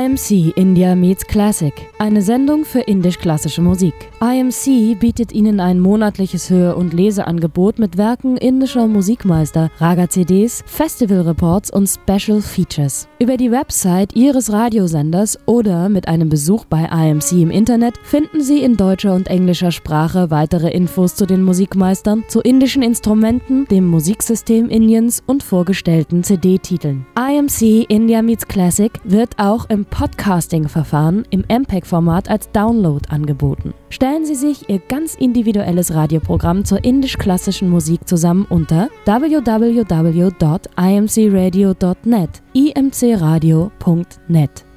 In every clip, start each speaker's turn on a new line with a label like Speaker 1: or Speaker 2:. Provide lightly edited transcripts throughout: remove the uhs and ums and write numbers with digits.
Speaker 1: IMC India Meets Classic, eine Sendung für indisch-klassische Musik. IMC bietet Ihnen ein monatliches Hör- und Leseangebot mit Werken indischer Musikmeister, Raga-CDs, Festival-Reports und Special Features. Über die Website Ihres Radiosenders oder mit einem Besuch bei IMC im Internet finden Sie in deutscher und englischer Sprache weitere Infos zu den Musikmeistern, zu indischen Instrumenten, dem Musiksystem Indiens und vorgestellten CD-Titeln. IMC India Meets Classic wird auch im Podcasting-Verfahren im MPEG-Format als Download angeboten. Stellen Sie sich Ihr ganz individuelles Radioprogramm zur indisch-klassischen Musik zusammen unter www.imcradio.net, imcradio.net.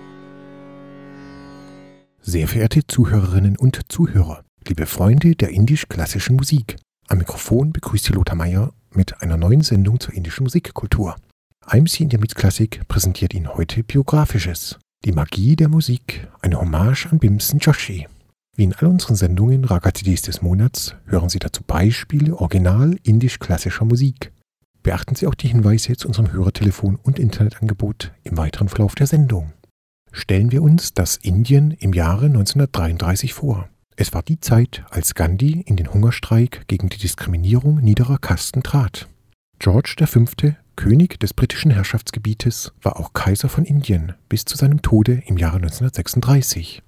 Speaker 2: Sehr verehrte Zuhörerinnen und Zuhörer, liebe Freunde der indisch-klassischen Musik, am Mikrofon begrüßt Sie Lothar Meier mit einer neuen Sendung zur indischen Musikkultur. IMC India Meets Classic präsentiert Ihnen heute Biografisches. Die Magie der Musik, eine Hommage an Bhimsen Joshi. Wie in all unseren Sendungen Raga-CDs des Monats hören Sie dazu Beispiele original indisch-klassischer Musik. Beachten Sie auch die Hinweise zu unserem Hörertelefon und Internetangebot im weiteren Verlauf der Sendung. Stellen wir uns das Indien im Jahre 1933 vor. Es war die Zeit, als Gandhi in den Hungerstreik gegen die Diskriminierung niederer Kasten trat. George V., König des britischen Herrschaftsgebietes, war auch Kaiser von Indien bis zu seinem Tode im Jahre 1936.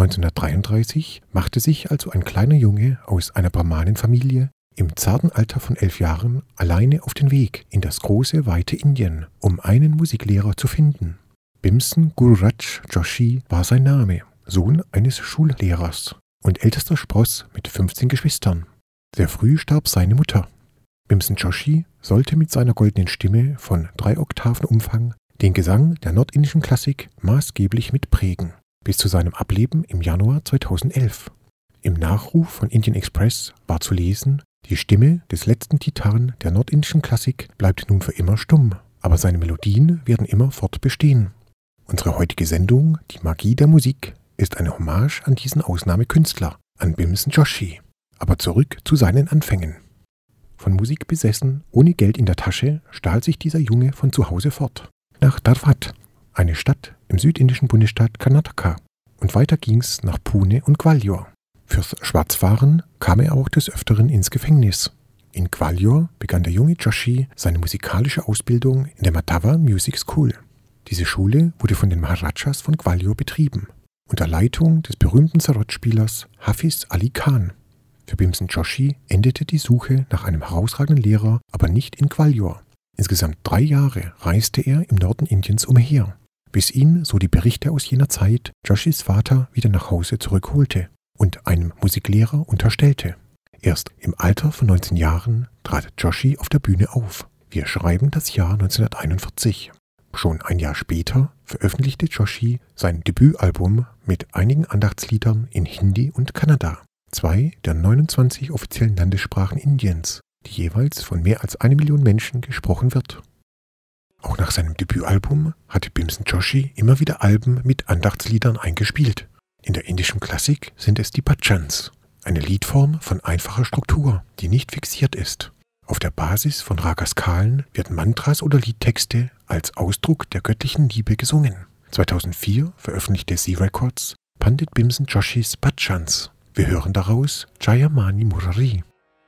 Speaker 2: 1933 machte sich also ein kleiner Junge aus einer Brahmanenfamilie im zarten Alter von 11 Jahren alleine auf den Weg in das große, weite Indien, um einen Musiklehrer zu finden. Bhimsen Gururaj Joshi war sein Name, Sohn eines Schullehrers und ältester Spross mit 15 Geschwistern. Sehr früh starb seine Mutter. Bhimsen Joshi sollte mit seiner goldenen Stimme von 3 Oktaven Umfang den Gesang der nordindischen Klassik maßgeblich mitprägen, bis zu seinem Ableben im Januar 2011. Im Nachruf von Indian Express war zu lesen: Die Stimme des letzten Titaren der nordindischen Klassik bleibt nun für immer stumm, aber seine Melodien werden immer fortbestehen. Unsere heutige Sendung, die Magie der Musik, ist eine Hommage an diesen Ausnahmekünstler, an Bhimsen Joshi. Aber zurück zu seinen Anfängen. Von Musik besessen, ohne Geld in der Tasche, stahl sich dieser Junge von zu Hause fort. Nach Dharwad, eine Stadt im südindischen Bundesstaat Karnataka. Und weiter ging's nach Pune und Gwalior. Fürs Schwarzfahren kam er auch des Öfteren ins Gefängnis. In Gwalior begann der junge Joshi seine musikalische Ausbildung in der Madhava Music School. Diese Schule wurde von den Maharajas von Gwalior betrieben, unter Leitung des berühmten Sarod-Spielers Hafiz Ali Khan. Für Bhimsen Joshi endete die Suche nach einem herausragenden Lehrer aber nicht in Gwalior. Insgesamt 3 Jahre reiste er im Norden Indiens umher, bis ihn, so die Berichte aus jener Zeit, Joshis Vater wieder nach Hause zurückholte und einem Musiklehrer unterstellte. Erst im Alter von 19 Jahren trat Joshi auf der Bühne auf. Wir schreiben das Jahr 1941. Schon ein Jahr später veröffentlichte Joshi sein Debütalbum mit einigen Andachtsliedern in Hindi und Kannada, 2 der 29 offiziellen Landessprachen Indiens, die jeweils von mehr als 1 Million Menschen gesprochen wird. Auch nach seinem Debütalbum hatte Bhimsen Joshi immer wieder Alben mit Andachtsliedern eingespielt. In der indischen Klassik sind es die Bhajans, eine Liedform von einfacher Struktur, die nicht fixiert ist. Auf der Basis von Ragaskalen werden Mantras oder Liedtexte als Ausdruck der göttlichen Liebe gesungen. 2004 veröffentlichte Zee Records Pandit Bhimsen Joshis Bhajans. Wir hören daraus Jayamani Murari.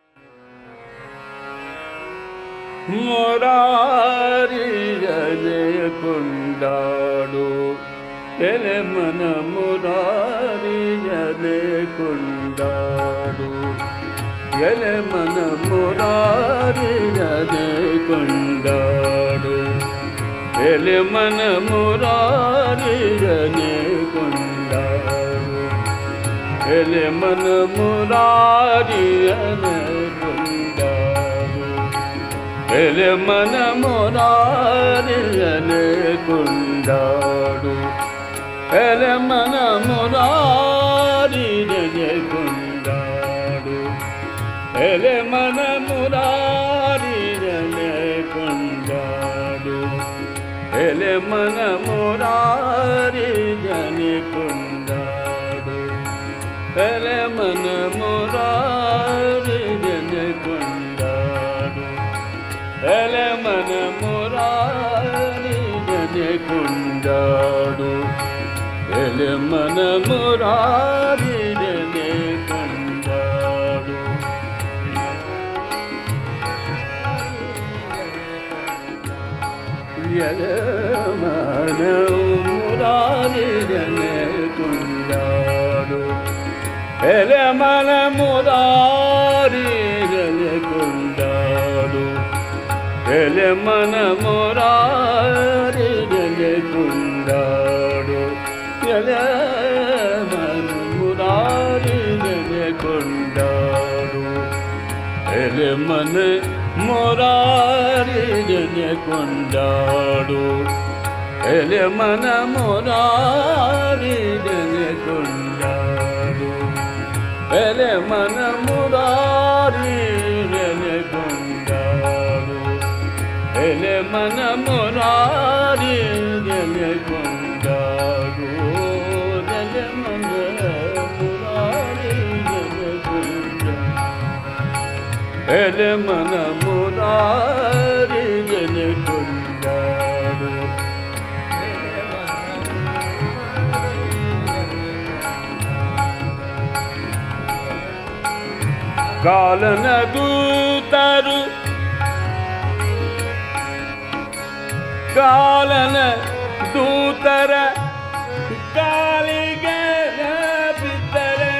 Speaker 3: Murari jane kundadu, ele mana murari jane kundadu, ele mana murari jane kundadu, ele mana murari jane kundadu, ele mana murari jane kundadu, ele mana murari jane kundadu, ele mana murari jane kundadu, ele mana murari jane kundadu, ele mana murari jane kundadu, ele mana murari jane kundadu, ele mana murari jane kundadu. ಎಲೆ ಮನ ಮುರಾರಿ ಜನೆ ಕೊಂಡಾಡು ಎಲೆ ಮನ ಮುರಾರಿ ಜನೆ ಕೊಂಡಾಡು ಎಲೆ ಮನ ಮುರಾರಿ ಜನೆ ಕೊಂಡಾಡು ಎಲೆ ಮನ ಮುರಾರಿ ಜನೆ ಕೊಂಡಾಡು ಎಲೆ ಮನ ಮುರಾರಿ ಜನೆ ಕೊಂಡಾಡು ಎಲೆ ಮನ ಮುರಾರಿ ಜನೆ ಕೊಂಡಾಡು ಎಲೆ ಮನ ಮುರಾರಿ ಜನೆ ಕೊಂಡಾಡು ಎಲೆ ಮನ ಮುರಾರಿ ಜನೆ ಕೊಂಡಾಡು ಎಲೆ ಮನ ಮುರಾರಿ ಜನೆ ಕೊಂಡಾಡು ಎಲೆ ಮನ ಮುರಾರಿ ಜನೆ ಕೊಂಡಾಡು ಎಲೆ ಮನ ಮುರಾರಿ ಜನೆ ಕೊಂಡಾಡು ಕಾಲನ ದೂತರು ಕಾಲನ ದೂತರ ಕಾಲಿಗೆ ಬಿದ್ದರೆ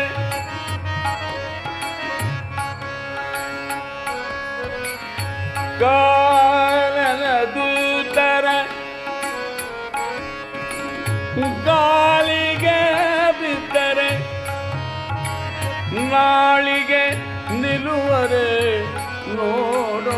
Speaker 3: ಕಾಲನ ದೂತರ ಕಾಲಿಗೆ ಬಿದ್ದರೆ ನಾಳಿಗೆ ನಿಲ್ಲುವರೆ ನೋಡೋ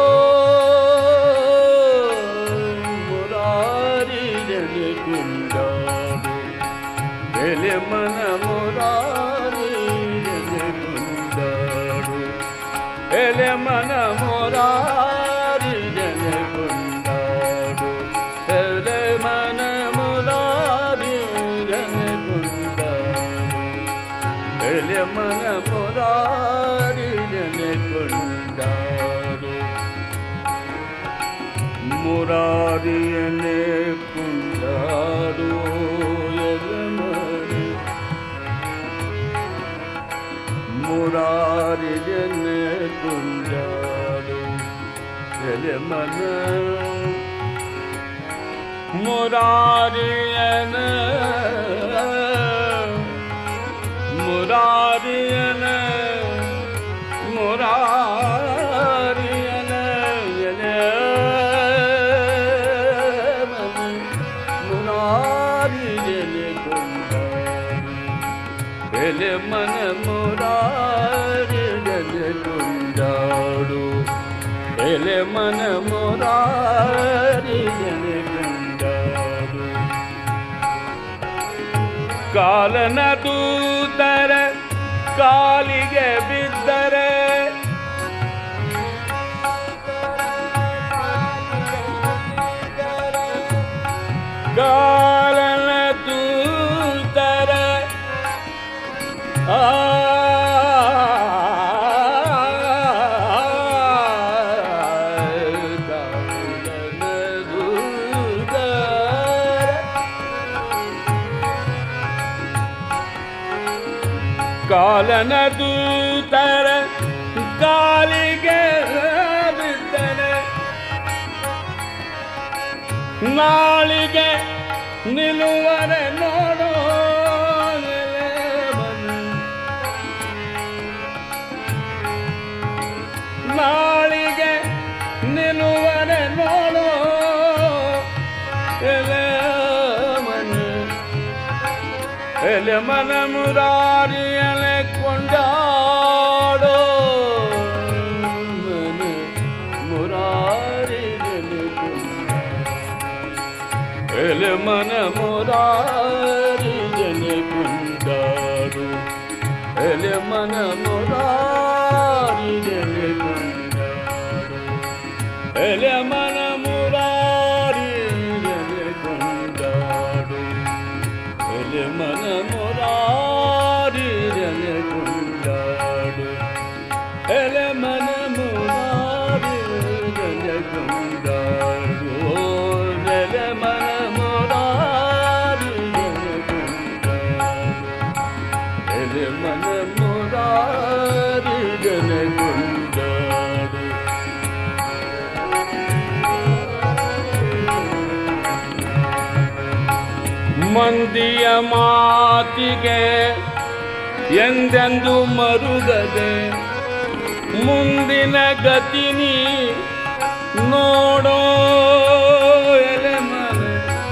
Speaker 3: ಮುರಾರಿ ಜನೆ ಕೊಂಡಾಡು ಎಲೆ ಮನ ಮುರಾರಿ ಜನೆ ಕೊಂಡಾಡು ಎಲೆ ಮನ ಮುರಾರಿ ಜನೆ ಕೊಂಡಾಡು ಎಲೆ ಮನ ಮುರಾರಿ ಜನೆ ಕೊಂಡಾಡು ಎಲೆ ಮನ ಮುರಾರಿ ಜನೆ ಕೊಂಡಾಡು ಮುರಾರಿಯನೆ ಕೊಂಡಾಡು ಎಲೆ ಮನ ಮುರಾರಿ ಜನೆ ಕೊಂಡಾಡು ಎಲೆ ಮನ ಮುರಾರಿಯನೆ ಮುರಾರಿಯನ ಮುರಾರಿಯನ ಎಲೆ ಮನ ಮುರಾರಿ ಜನೆ ಕೊಂಡಾಡು ಎಲೆ ಮನ ಮುರಾರಿ ಜನೆ ಕೊಂಡಾಡು ಎಲೆ ಮನ ಮುರಾರಿ ಜನೆ ಕೊಂಡಾಡು ಕಾಲನ ದೂತರ ಕಾಲಿಗೆ ಬಿದ್ದರೆ ಕಾಲನ ದೂತರ ಕಾಲನ ದೂತರ ಕಾಲಿಗೆ ಬಿದ್ದರೆ ನಾಳಿಗೆ ನಿಲ್ಲುವರೆ ನೋಡೋ ಎಲೆ ಮನ ನಾಳಿಗೆ ನಿಲ್ಲುವರೆ ನೋಡೋ ಎಲೆ ಮನ ಎಲೆ ಮನ ಮುರಾರಿ ಎಲೆ ಕೊಂಡಾಡೋ ಮನ ಮುರಾರಿ ಜನೆ ಕೊಂಡಾಡು ಎಲೆ ಮನ ಮುರಾರಿ ಜನೆ ಕೊಂಡಾಡು ಎಲೆ ಮನ ಮುರಾರಿ ಜನೆ ಕೊಂಡಾಡು ಎಲೆ ಮನ ಮುರಾರಿ ಜನೆ ಕೊಂಡಾಡು ಎಲೆ ಮನ ಮುರಾರಿ ಜನೆ ಕೊಂಡಾಡು ಎಲೆ ಮನ ಮುರಾರಿ ಜನೆ ಕೊಂಡಾಡು ಎಲೆ ಮನ ಮುರಾರಿ ಜನೆ ಕೊಂಡಾಡು ಮಂದಿಯ ಮಾತಿಗೆ ಎಂದೆಂದು ಮರುಗದೆ ಮುಂದಿನ ಗತಿನಿ ನೋಡೋ ಎಲೆ ಮನೆ.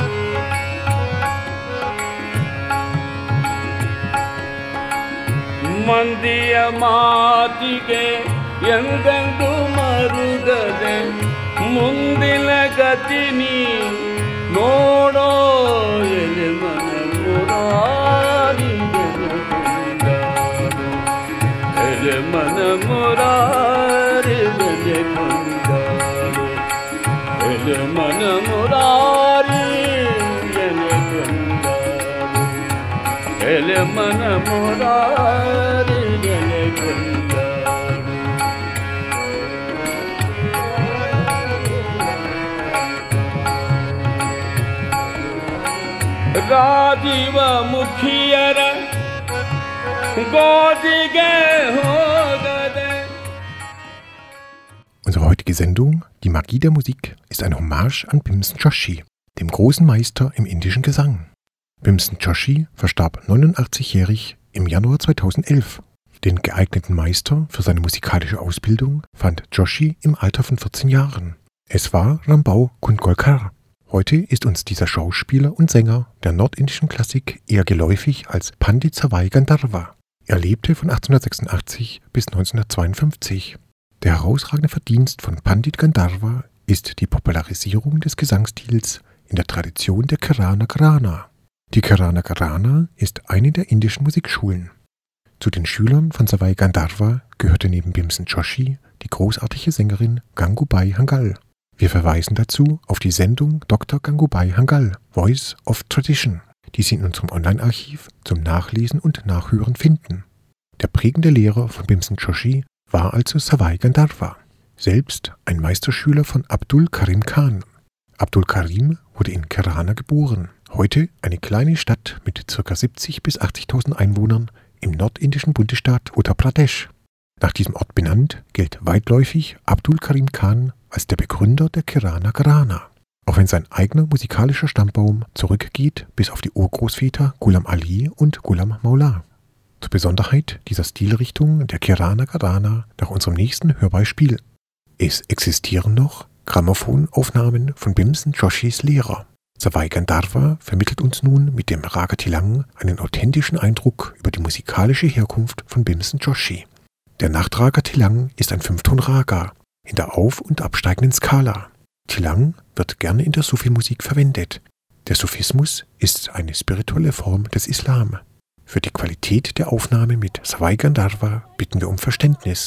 Speaker 3: ಮಂದಿಯ ಮಾತಿಗೆ ಎಂದೆಂದು ಮರುಗದೆ ಮುಂದಿನ ಗತಿನಿ ನೋಡೋ ಎಲೆ ಮನ ಮುರಾರಿ ಎಲೆ ಮನ ಮುರಾರಿ ಎಲೆ ಮನ ಮುರಾರಿ ಎಲೆ ಮನ ಮುರಾರಿ ರಾಜೀವ ಮುಖಿಯರ ಗೋಜಿಗೆ ಹೋಗದೆ.
Speaker 2: Unsere heutige Sendung, die Magie der Musik, ist eine Hommage an Bhimsen Joshi, dem großen Meister im indischen Gesang. Bhimsen Joshi verstarb 89-jährig im Januar 2011. Den geeigneten Meister für seine musikalische Ausbildung fand Joshi im Alter von 14 Jahren. Es war Rambau Kundgolkar. Heute ist uns dieser Schauspieler und Sänger der nordindischen Klassik eher geläufig als Pandit Savai Gandharva. Er lebte von 1886 bis 1952. Der herausragende Verdienst von Pandit Gandharva ist die Popularisierung des Gesangstils in der Tradition der Kirana Gharana. Die Kirana Gharana ist eine der indischen Musikschulen. Zu den Schülern von Savai Gandharva gehörte neben Bhimsen Joshi die großartige Sängerin Gangubai Hangal. Wir verweisen dazu auf die Sendung Dr. Gangubai Hangal, Voice of Tradition, die Sie in unserem Online-Archiv zum Nachlesen und Nachhören finden. Der prägende Lehrer von Bhimsen Joshi war also Savai Gandharva, selbst ein Meisterschüler von Abdul Karim Khan. Abdul Karim wurde in Kirana geboren, heute eine kleine Stadt mit ca. 70.000 bis 80.000 Einwohnern im nordindischen Bundesstaat Uttar Pradesh. Nach diesem Ort benannt gilt weitläufig Abdul Karim Khan als der Begründer der Kirana Gharana, auch wenn sein eigener musikalischer Stammbaum zurückgeht bis auf die Urgroßväter Ghulam Ali und Ghulam Maula. Zur Besonderheit dieser Stilrichtung der Kirana Gharana nach unserem nächsten Hörbeispiel. Es existieren noch Grammophonaufnahmen von Bhimsen Joshis Lehrer. Savai Gandharva vermittelt uns nun mit dem Raga Tilang einen authentischen Eindruck über die musikalische Herkunft von Bhimsen Joshi. Der Nachtraga Tilang ist ein Fünfton-Raga in der auf- und absteigenden Skala. Tilang wird gerne in der Sufi-Musik verwendet. Der Sufismus ist eine spirituelle Form des Islam. Für die Qualität der Aufnahme mit Savai Gandharva bitten wir um Verständnis.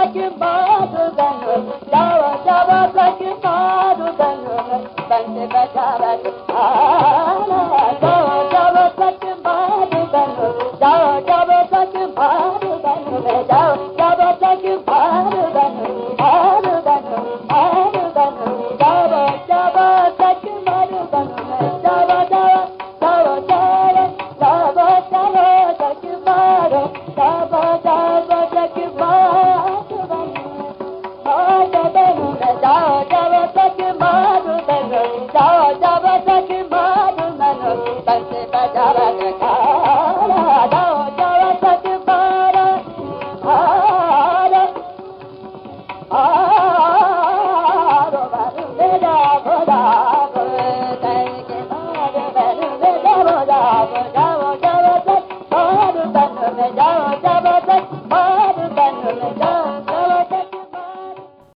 Speaker 4: saki madhudan, Java Java saki madhudan, Bante Bajava